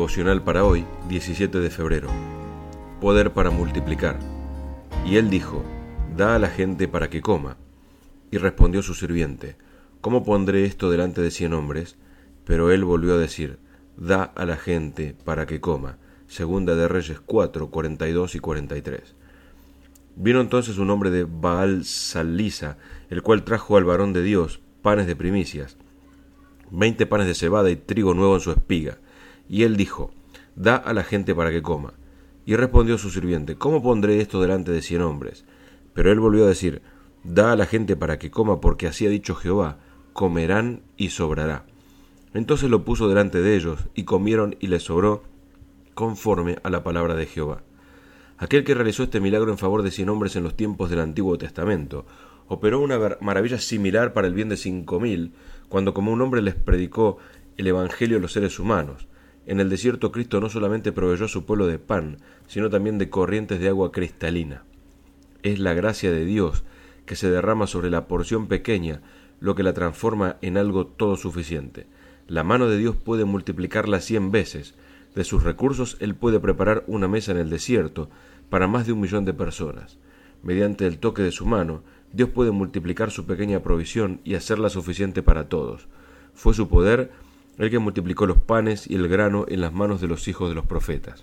Devocional para hoy, 17 de febrero. Poder para multiplicar. Y él dijo: da a la gente para que coma. Y respondió su sirviente: ¿cómo pondré esto delante de 100 hombres? Pero él volvió a decir: da a la gente para que coma. Segunda de Reyes 4, 42 y 43. Vino entonces un hombre de Baal-Salisa, el cual trajo al varón de Dios panes de primicias, 20 panes de cebada y trigo nuevo en su espiga. Y él dijo: da a la gente para que coma. Y respondió su sirviente: ¿cómo pondré esto delante de 100 hombres? Pero él volvió a decir: da a la gente para que coma, porque así ha dicho Jehová: comerán y sobrará. Entonces lo puso delante de ellos, y comieron y les sobró conforme a la palabra de Jehová. Aquel que realizó este milagro en favor de 100 hombres en los tiempos del Antiguo Testamento, operó una maravilla similar para el bien de 5000, cuando como un hombre les predicó el Evangelio a los seres humanos. En el desierto Cristo no solamente proveyó a su pueblo de pan, sino también de corrientes de agua cristalina. Es la gracia de Dios que se derrama sobre la porción pequeña lo que la transforma en algo todo suficiente. La mano de Dios puede multiplicarla 100 veces. De sus recursos Él puede preparar una mesa en el desierto para más de 1 millón de personas. Mediante el toque de su mano, Dios puede multiplicar su pequeña provisión y hacerla suficiente para todos. Fue su poder el que multiplicó los panes y el grano en las manos de los hijos de los profetas.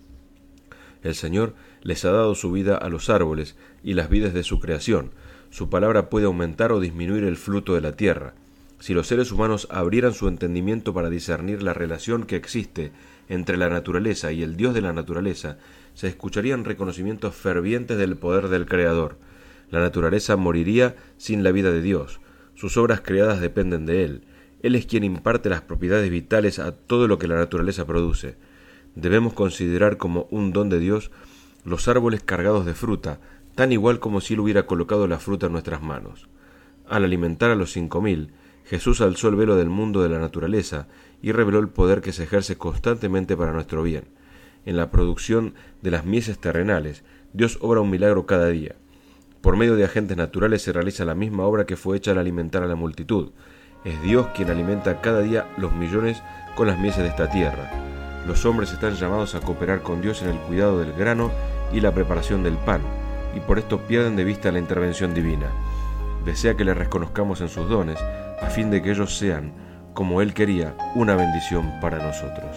El Señor les ha dado su vida a los árboles y las vides de su creación. Su palabra puede aumentar o disminuir el fruto de la tierra. Si los seres humanos abrieran su entendimiento para discernir la relación que existe entre la naturaleza y el Dios de la naturaleza, se escucharían reconocimientos fervientes del poder del Creador. La naturaleza moriría sin la vida de Dios. Sus obras creadas dependen de Él. Él es quien imparte las propiedades vitales a todo lo que la naturaleza produce. Debemos considerar como un don de Dios los árboles cargados de fruta, tan igual como si Él hubiera colocado la fruta en nuestras manos. Al alimentar a los 5000, Jesús alzó el velo del mundo de la naturaleza y reveló el poder que se ejerce constantemente para nuestro bien. En la producción de las mieses terrenales, Dios obra un milagro cada día. Por medio de agentes naturales se realiza la misma obra que fue hecha al alimentar a la multitud. Es Dios quien alimenta cada día los millones con las mieses de esta tierra. Los hombres están llamados a cooperar con Dios en el cuidado del grano y la preparación del pan, y por esto pierden de vista la intervención divina. Desea que le reconozcamos en sus dones, a fin de que ellos sean, como Él quería, una bendición para nosotros.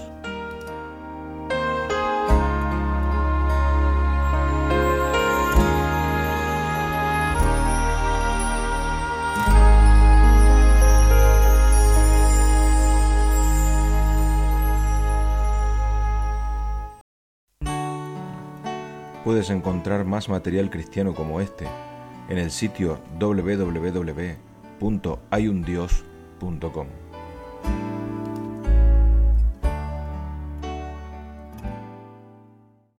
Puedes encontrar más material cristiano como este en el sitio www.hayundios.com.